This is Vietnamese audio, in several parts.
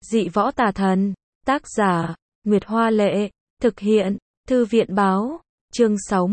Dị võ tà thần. Tác giả, Nguyệt Hoa Lệ. Thực hiện, Thư viện báo. Chương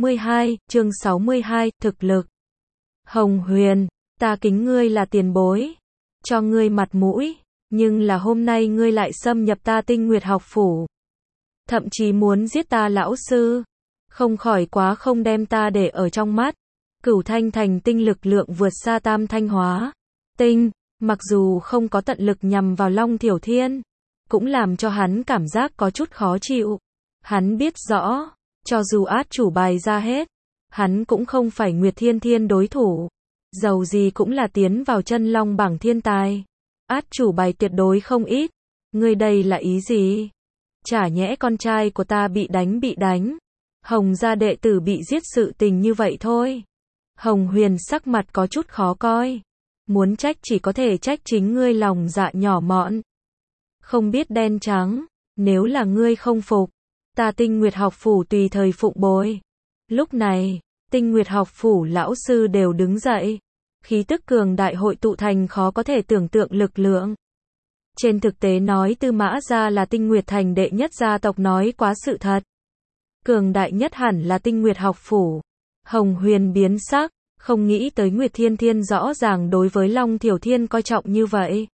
62, thực lực. Hồng Huyền, ta kính ngươi là tiền bối. Cho ngươi mặt mũi, nhưng là hôm nay ngươi lại xâm nhập ta Tinh Nguyệt học phủ. Thậm chí muốn giết ta lão sư. Không khỏi quá không đem ta để ở trong mắt. Cửu Thanh Thành tinh lực lượng vượt xa Tam Thanh Hóa. Tinh, mặc dù không có tận lực nhằm vào Long Thiểu Thiên, cũng làm cho hắn cảm giác có chút khó chịu. Hắn biết rõ, cho dù át chủ bài ra hết, hắn cũng không phải Nguyệt Thiên Thiên đối thủ. Dầu gì cũng là tiến vào chân long bảng thiên tài. Át chủ bài tuyệt đối không ít. Ngươi đây là ý gì? Chả nhẽ con trai của ta bị đánh. Hồng gia đệ tử bị giết sự tình như vậy thôi. Hồng Huyền sắc mặt có chút khó coi. Muốn trách chỉ có thể trách chính ngươi lòng dạ nhỏ mọn. Không biết đen trắng. Nếu là ngươi không phục, ta Tinh Nguyệt học phủ tùy thời phụng bồi. Lúc này, Tinh Nguyệt học phủ lão sư đều đứng dậy. Khí tức cường đại hội tụ thành khó có thể tưởng tượng lực lượng. Trên thực tế nói Tư Mã gia là Tinh Nguyệt thành đệ nhất gia tộc nói quá sự thật. Cường đại nhất hẳn là Tinh Nguyệt học phủ. Hồng Huyền biến sắc, không nghĩ tới Nguyệt Thiên Thiên rõ ràng đối với Long Thiểu Thiên coi trọng như vậy.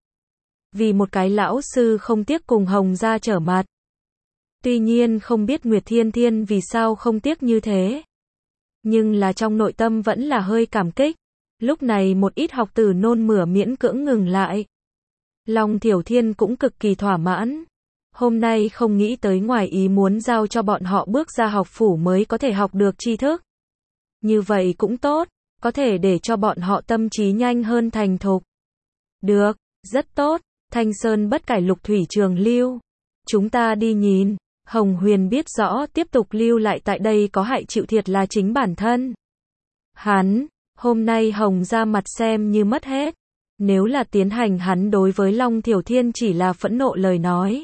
Vì một cái lão sư không tiếc cùng Hồng gia trở mặt. Tuy nhiên không biết Nguyệt Thiên Thiên vì sao không tiếc như thế. Nhưng là trong nội tâm vẫn là hơi cảm kích. Lúc này một ít học tử nôn mửa miễn cưỡng ngừng lại. Long Thiểu Thiên cũng cực kỳ thỏa mãn. Hôm nay không nghĩ tới ngoài ý muốn giao cho bọn họ bước ra học phủ mới có thể học được tri thức. Như vậy cũng tốt, có thể để cho bọn họ tâm trí nhanh hơn thành thục. Được, rất tốt, Thanh Sơn bất cải lục thủy trường lưu. Chúng ta đi nhìn. Hồng Huyền biết rõ tiếp tục lưu lại tại đây có hại chịu thiệt là chính bản thân. Hắn, hôm nay Hồng ra mặt xem như mất hết. Nếu là tiến hành hắn đối với Long Thiểu Thiên chỉ là phẫn nộ lời nói.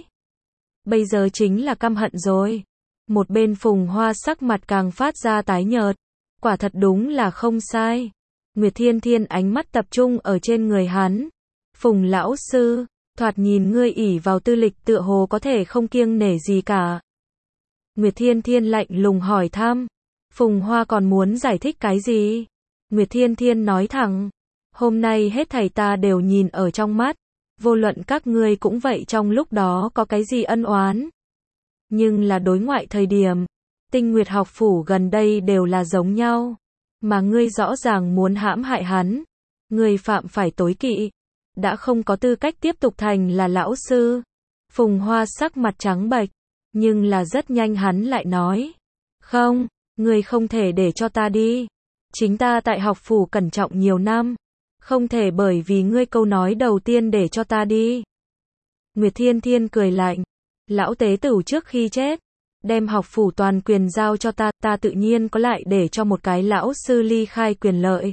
Bây giờ chính là căm hận rồi. Một bên Phùng Hoa sắc mặt càng phát ra tái nhợt. Quả thật đúng là không sai. Nguyệt Thiên Thiên ánh mắt tập trung ở trên người hắn. Phùng lão sư, thoạt nhìn ngươi ỷ vào tư lịch tựa hồ có thể không kiêng nể gì cả. Nguyệt Thiên Thiên lạnh lùng hỏi thăm. Phùng Hoa còn muốn giải thích cái gì? Nguyệt Thiên Thiên nói thẳng. Hôm nay hết thảy ta đều nhìn ở trong mắt. Vô luận các ngươi cũng vậy trong lúc đó có cái gì ân oán. Nhưng là đối ngoại thời điểm. Tinh Nguyệt học phủ gần đây đều là giống nhau. Mà ngươi rõ ràng muốn hãm hại hắn. Ngươi phạm phải tối kỵ. Đã không có tư cách tiếp tục thành là lão sư. Phùng Hoa sắc mặt trắng bệch. Nhưng là rất nhanh hắn lại nói. Không, ngươi không thể để cho ta đi. Chính ta tại học phủ cẩn trọng nhiều năm. Không thể bởi vì ngươi câu nói đầu tiên để cho ta đi. Nguyệt Thiên Thiên cười lạnh. Lão tế tử trước khi chết. Đem học phủ toàn quyền giao cho ta. Ta tự nhiên có lại để cho một cái lão sư ly khai quyền lợi.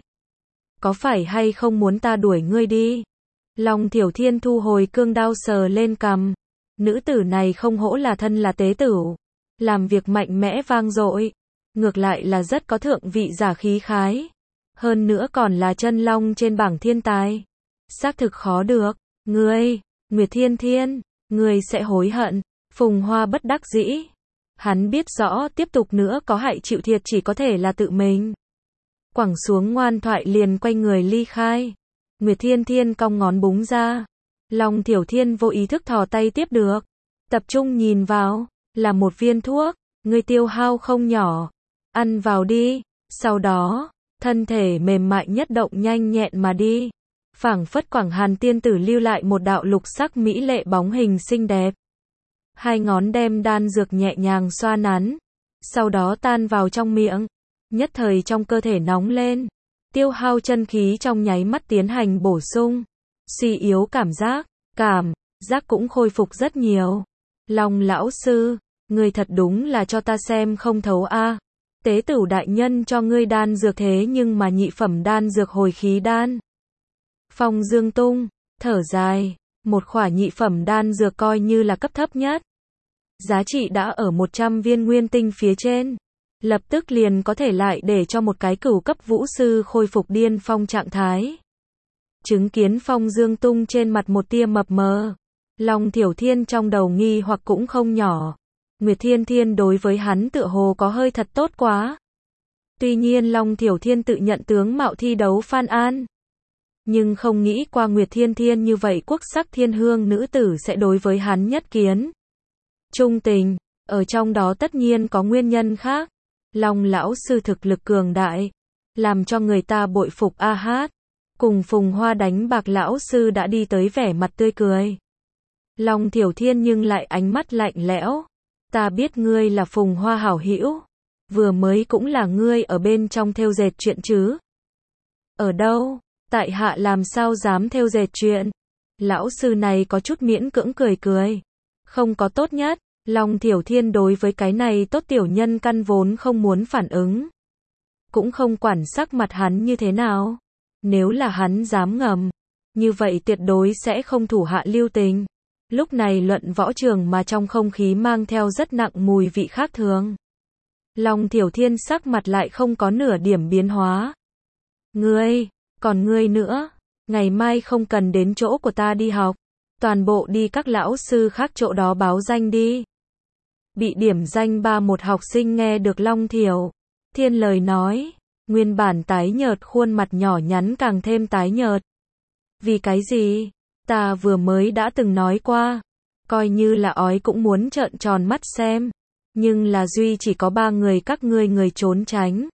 Có phải hay không muốn ta đuổi ngươi đi? Long Thiểu Thiên thu hồi cương đao sờ lên cằm. Nữ tử này không hổ là thân là tế tử. Làm việc mạnh mẽ vang dội. Ngược lại là rất có thượng vị giả khí khái. Hơn nữa còn là chân long trên bảng thiên tài. Xác thực khó được. Ngươi, Nguyệt Thiên Thiên, ngươi sẽ hối hận. Phùng Hoa bất đắc dĩ. Hắn biết rõ tiếp tục nữa có hại chịu thiệt chỉ có thể là tự mình. Quẳng xuống ngoan thoại liền quay người ly khai. Nguyệt Thiên Thiên cong ngón búng ra. Long Thiểu Thiên vô ý thức thò tay tiếp được. Tập trung nhìn vào. Là một viên thuốc. Ngươi tiêu hao không nhỏ. Ăn vào đi. Sau đó, thân thể mềm mại nhất động nhanh nhẹn mà đi. Phảng phất Quảng Hàn tiên tử lưu lại một đạo lục sắc mỹ lệ bóng hình xinh đẹp. Hai ngón đem đan dược nhẹ nhàng xoa nắn. Sau đó tan vào trong miệng. Nhất thời trong cơ thể nóng lên. Tiêu hao chân khí trong nháy mắt tiến hành bổ sung. Suy yếu cảm giác cũng khôi phục rất nhiều. Long lão sư, ngươi thật đúng là cho ta xem không thấu a. Tế tử đại nhân cho ngươi đan dược thế nhưng mà nhị phẩm đan dược hồi khí đan. Phong Dương Tung, thở dài, một khỏa nhị phẩm đan dược coi như là cấp thấp nhất. Giá trị đã ở 100 viên nguyên tinh phía trên. Lập tức liền có thể lại để cho một cái cửu cấp vũ sư khôi phục điên phong trạng thái. Chứng kiến Phong Dương Tung trên mặt một tia mập mờ. Long Thiểu Thiên trong đầu nghi hoặc cũng không nhỏ. Nguyệt Thiên Thiên đối với hắn tựa hồ có hơi thật tốt quá. Tuy nhiên Long Thiểu Thiên tự nhận tướng mạo thi đấu Phan An. Nhưng không nghĩ qua Nguyệt Thiên Thiên như vậy quốc sắc thiên hương nữ tử sẽ đối với hắn nhất kiến trung tình, ở trong đó tất nhiên có nguyên nhân khác. Long lão sư thực lực cường đại, làm cho người ta bội phục a hát. Cùng Phùng Hoa đánh bạc lão sư đã đi tới vẻ mặt tươi cười. Long Thiểu Thiên nhưng lại ánh mắt lạnh lẽo. Ta biết ngươi là Phùng Hoa hảo hữu, vừa mới cũng là ngươi ở bên trong thêu dệt chuyện chứ. Ở đâu? Tại hạ làm sao dám thêu dệt chuyện? Lão sư này có chút miễn cưỡng cười cười. Không có tốt nhất. Long Thiểu Thiên đối với cái này tốt tiểu nhân căn vốn không muốn phản ứng. Cũng không quản sắc mặt hắn như thế nào. Nếu là hắn dám ngầm, như vậy tuyệt đối sẽ không thủ hạ lưu tình. Lúc này luận võ trường mà trong không khí mang theo rất nặng mùi vị khác thường. Long Thiểu Thiên sắc mặt lại không có nửa điểm biến hóa. Ngươi, còn ngươi nữa, ngày mai không cần đến chỗ của ta đi học, toàn bộ đi các lão sư khác chỗ đó báo danh đi. Bị điểm danh 31 học sinh nghe được Long Thiểu Thiên lời nói, nguyên bản tái nhợt khuôn mặt nhỏ nhắn càng thêm tái nhợt. Vì cái gì? Ta vừa mới đã từng nói qua, coi như là ói cũng muốn trợn tròn mắt xem, nhưng là duy chỉ có 3 người các ngươi người trốn tránh.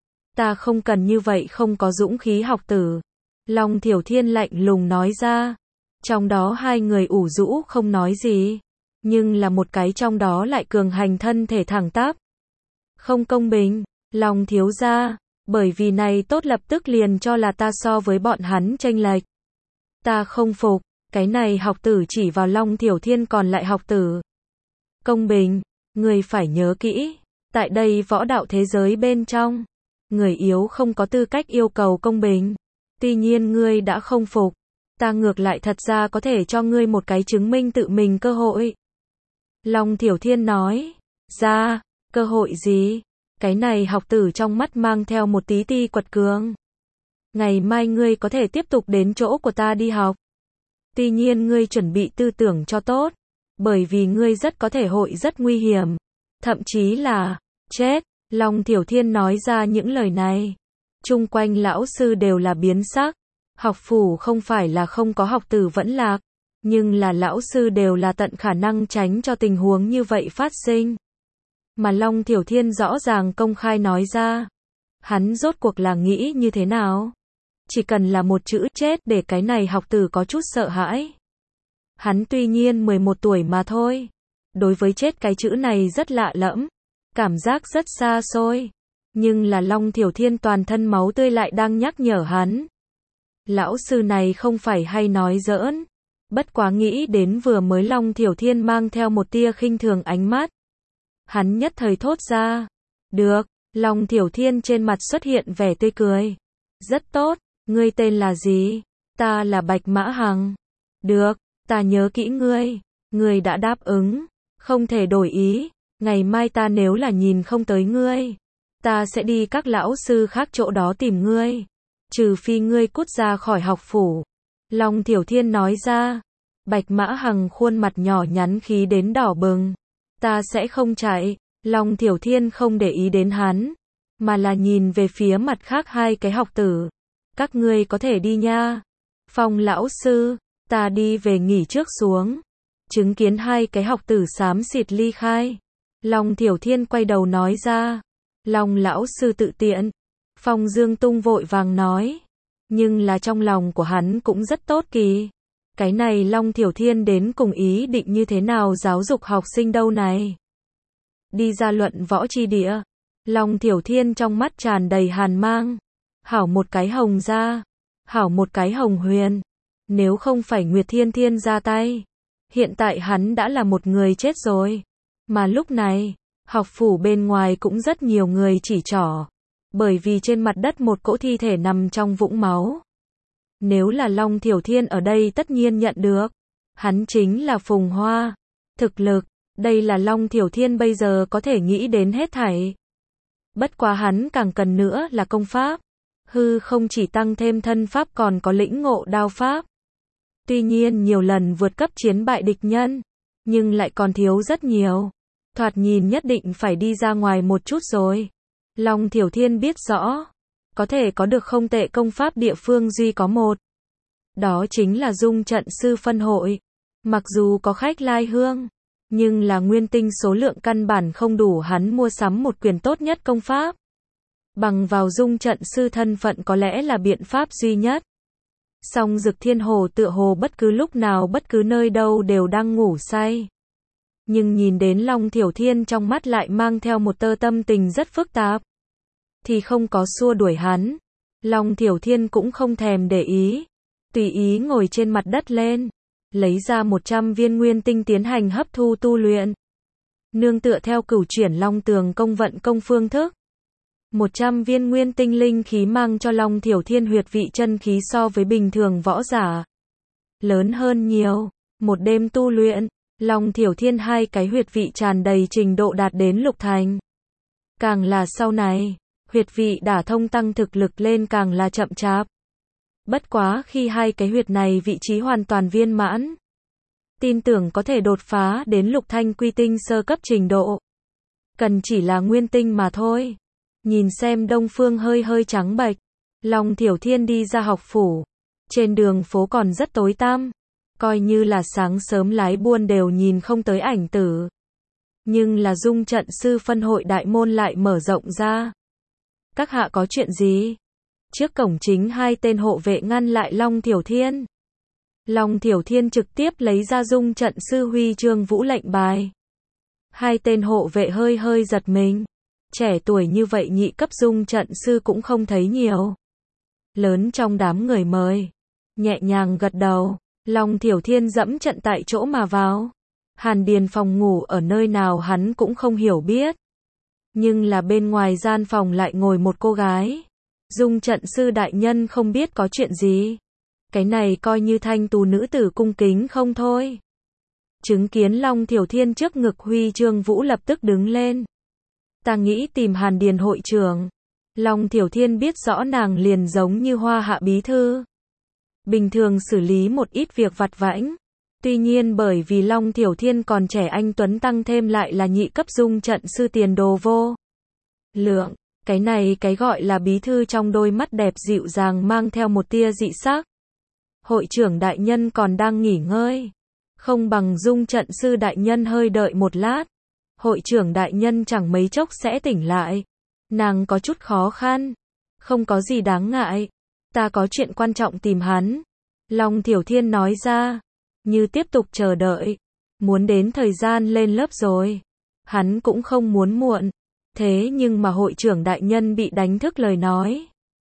Ta không cần như vậy không có dũng khí học tử. Long Thiểu Thiên lạnh lùng nói ra. Trong đó 2 người ủ rũ không nói gì, nhưng là một cái trong đó lại cường hành thân thể thẳng tắp. Không công bình, Long thiếu gia, bởi vì này tốt lập tức liền cho là ta so với bọn hắn chênh lệch. Ta không phục, cái này học tử chỉ vào Long Thiểu Thiên còn lại học tử. Công bình, người phải nhớ kỹ, tại đây võ đạo thế giới bên trong, người yếu không có tư cách yêu cầu công bình. Tuy nhiên ngươi đã không phục, ta ngược lại thật ra có thể cho ngươi một cái chứng minh tự mình cơ hội. Long Thiểu Thiên nói, ra, cơ hội gì? Cái này học tử trong mắt mang theo một tí ti quật cường. Ngày mai ngươi có thể tiếp tục đến chỗ của ta đi học. Tuy nhiên ngươi chuẩn bị tư tưởng cho tốt, bởi vì ngươi rất có thể hội rất nguy hiểm, thậm chí là chết. Long Thiểu Thiên nói ra những lời này, chung quanh lão sư đều là biến sắc. Học phủ không phải là không có học tử vẫn lạc, nhưng là lão sư đều là tận khả năng tránh cho tình huống như vậy phát sinh. Mà Long Thiểu Thiên rõ ràng công khai nói ra, hắn rốt cuộc là nghĩ như thế nào? Chỉ cần là một chữ chết để cái này học tử có chút sợ hãi. Hắn tuy nhiên 11 tuổi mà thôi, đối với chết cái chữ này rất lạ lẫm, cảm giác rất xa xôi, nhưng là Long Thiểu Thiên toàn thân máu tươi lại đang nhắc nhở hắn. Lão sư này không phải hay nói giỡn, bất quá nghĩ đến vừa mới Long Thiểu Thiên mang theo một tia khinh thường ánh mắt. Hắn nhất thời thốt ra, được, Long Thiểu Thiên trên mặt xuất hiện vẻ tươi cười. Rất tốt, ngươi tên là gì? Ta là Bạch Mã Hằng. Được, ta nhớ kỹ ngươi, ngươi đã đáp ứng, không thể đổi ý, ngày mai ta nếu là nhìn không tới ngươi, ta sẽ đi các lão sư khác chỗ đó tìm ngươi. Trừ phi ngươi cút ra khỏi học phủ. Long Thiểu Thiên nói ra. Bạch Mã Hằng khuôn mặt nhỏ nhắn khí đến đỏ bừng. Ta sẽ không chạy. Long Thiểu Thiên không để ý đến hắn, mà là nhìn về phía mặt khác 2 cái học tử. Các ngươi có thể đi nha. Phong lão sư, ta đi về nghỉ trước xuống. Chứng kiến 2 cái học tử xám xịt ly khai, Long Thiểu Thiên quay đầu nói ra. Long lão sư tự tiện. Phong Dương Tung vội vàng nói. Nhưng là trong lòng của hắn cũng rất tốt kỳ. Cái này Long Thiểu Thiên đến cùng ý định như thế nào giáo dục học sinh đâu này. Đi ra luận võ chi địa, Long Thiểu Thiên trong mắt tràn đầy hàn mang. Hảo một cái Hồng gia, hảo một cái Hồng Huyền. Nếu không phải Nguyệt Thiên Thiên ra tay, hiện tại hắn đã là một người chết rồi. Mà lúc này, học phủ bên ngoài cũng rất nhiều người chỉ trỏ. Bởi vì trên mặt đất một cỗ thi thể nằm trong vũng máu. Nếu là Long Thiểu Thiên ở đây tất nhiên nhận được. Hắn chính là Phùng Hoa. Thực lực, đây là Long Thiểu Thiên bây giờ có thể nghĩ đến hết thảy. Bất quá hắn càng cần nữa là công pháp. Hư không chỉ tăng thêm thân pháp còn có lĩnh ngộ đao pháp. Tuy nhiên nhiều lần vượt cấp chiến bại địch nhân, nhưng lại còn thiếu rất nhiều. Thoạt nhìn nhất định phải đi ra ngoài một chút rồi. Long Thiểu Thiên biết rõ, có thể có được không tệ công pháp địa phương duy có một. Đó chính là Dung Trận Sư phân hội. Mặc dù có khách lai hương, nhưng là nguyên tinh số lượng căn bản không đủ hắn mua sắm một quyền tốt nhất công pháp. Bằng vào Dung Trận Sư thân phận có lẽ là biện pháp duy nhất. Song Dực Thiên Hồ tựa hồ bất cứ lúc nào bất cứ nơi đâu đều đang ngủ say. Nhưng nhìn đến Long Thiểu Thiên trong mắt lại mang theo một tơ tâm tình rất phức tạp. Thì không có xua đuổi hắn. Long Thiểu Thiên cũng không thèm để ý. Tùy ý ngồi trên mặt đất lên. Lấy ra 100 viên nguyên tinh tiến hành hấp thu tu luyện. Nương tựa theo cửu chuyển Long Tường công vận công phương thức. 100 viên nguyên tinh linh khí mang cho Long Thiểu Thiên huyệt vị chân khí so với bình thường võ giả lớn hơn nhiều. Một đêm tu luyện, Long Thiểu Thiên hai cái huyệt vị tràn đầy trình độ đạt đến lục thành. Càng là sau này, huyệt vị đả thông tăng thực lực lên càng là chậm chạp. Bất quá khi hai cái huyệt này vị trí hoàn toàn viên mãn, tin tưởng có thể đột phá đến lục thanh quy tinh sơ cấp trình độ. Cần chỉ là nguyên tinh mà thôi. Nhìn xem Đông Phương hơi hơi trắng bệch, Long Thiểu Thiên đi ra học phủ. Trên đường phố còn rất tối tăm, coi như là sáng sớm lái buôn đều nhìn không tới ảnh tử. Nhưng là Dung Trận Sư phân hội đại môn lại mở rộng ra. Các hạ có chuyện gì? Trước cổng chính hai tên hộ vệ ngăn lại Long Thiểu Thiên. Long Thiểu Thiên trực tiếp lấy ra Dung Trận Sư huy chương vũ lệnh bài. Hai tên hộ vệ hơi hơi giật mình. Trẻ tuổi như vậy nhị cấp Dung Trận Sư cũng không thấy nhiều. Lớn trong đám người mời. Nhẹ nhàng gật đầu. Long Thiểu Thiên dẫm trận tại chỗ mà vào. Hàn Điền phòng ngủ ở nơi nào hắn cũng không hiểu biết. Nhưng là bên ngoài gian phòng lại ngồi một cô gái. Dung Trận Sư đại nhân không biết có chuyện gì. Cái này coi như thanh tú nữ tử cung kính không thôi. Chứng kiến Long Thiểu Thiên trước ngực huy chương vũ lập tức đứng lên. Ta nghĩ tìm Hàn Điền hội trưởng. Long Thiểu Thiên biết rõ nàng liền giống như Hoa Hạ bí thư. Bình thường xử lý một ít việc vặt vãnh. Tuy nhiên bởi vì Long Thiểu Thiên còn trẻ anh tuấn tăng thêm lại là nhị cấp Dung Trận Sư tiền đồ vô lượng. Cái này cái gọi là bí thư trong đôi mắt đẹp dịu dàng mang theo một tia dị sắc. Hội trưởng đại nhân còn đang nghỉ ngơi. Không bằng Dung Trận Sư đại nhân hơi đợi một lát. Hội trưởng đại nhân chẳng mấy chốc sẽ tỉnh lại. Nàng có chút khó khăn. Không có gì đáng ngại. Ta có chuyện quan trọng tìm hắn. Long Thiểu Thiên nói ra. Như tiếp tục chờ đợi. Muốn đến thời gian lên lớp rồi. Hắn cũng không muốn muộn. Thế nhưng mà hội trưởng đại nhân bị đánh thức lời nói.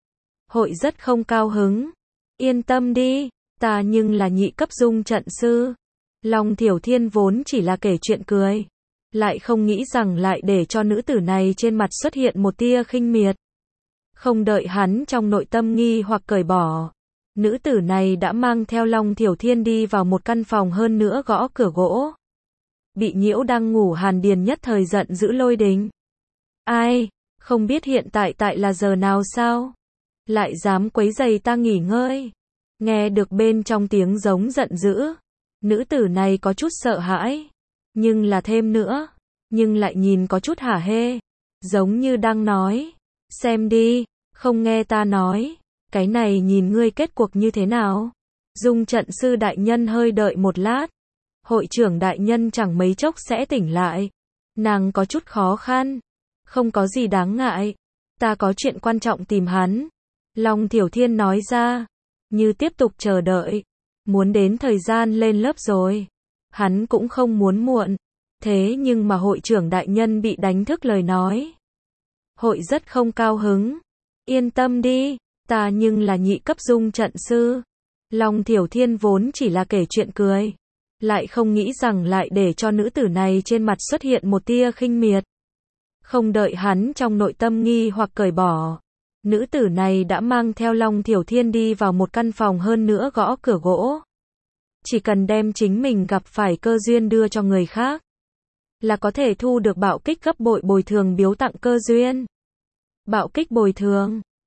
Hội rất không cao hứng. Yên tâm đi. Ta nhưng là nhị cấp Dung Trận Sư. Long Thiểu Thiên vốn chỉ là kể chuyện cười. Lại không nghĩ rằng lại để cho nữ tử này trên mặt xuất hiện một tia khinh miệt. Không đợi hắn trong nội tâm nghi hoặc cởi bỏ. Nữ tử này đã mang theo Long Thiểu Thiên đi vào một căn phòng hơn nữa gõ cửa gỗ. Bị nhiễu đang ngủ Hàn Điền nhất thời giận dữ lôi đình. Ai, không biết hiện tại là giờ nào sao? Lại dám quấy rầy ta nghỉ ngơi. Nghe được bên trong tiếng giống giận dữ. Nữ tử này có chút sợ hãi. Nhưng là thêm nữa. Nhưng lại nhìn có chút hả hê. Giống như đang nói. Xem đi, không nghe ta nói. Cái này nhìn ngươi kết cuộc như thế nào? Dung Trận Sư đại nhân hơi đợi một lát. Hội trưởng đại nhân chẳng mấy chốc sẽ tỉnh lại. Nàng có chút khó khăn. Không có gì đáng ngại. Ta có chuyện quan trọng tìm hắn. Long Thiểu Thiên nói ra. Như tiếp tục chờ đợi. Muốn đến thời gian lên lớp rồi. Hắn cũng không muốn muộn. Thế nhưng mà hội trưởng đại nhân bị đánh thức lời nói. Hội rất không cao hứng. Yên tâm đi. Ta nhưng là nhị cấp Dung Trận Sư. Long Thiểu Thiên vốn chỉ là kể chuyện cười. Lại không nghĩ rằng lại để cho nữ tử này trên mặt xuất hiện một tia khinh miệt. Không đợi hắn trong nội tâm nghi hoặc cởi bỏ. Nữ tử này đã mang theo Long Thiểu Thiên đi vào một căn phòng hơn nữa gõ cửa gỗ. Chỉ cần đem chính mình gặp phải cơ duyên đưa cho người khác. Là có thể thu được bạo kích gấp bội bồi thường biếu tặng cơ duyên. Bạo kích bồi thường.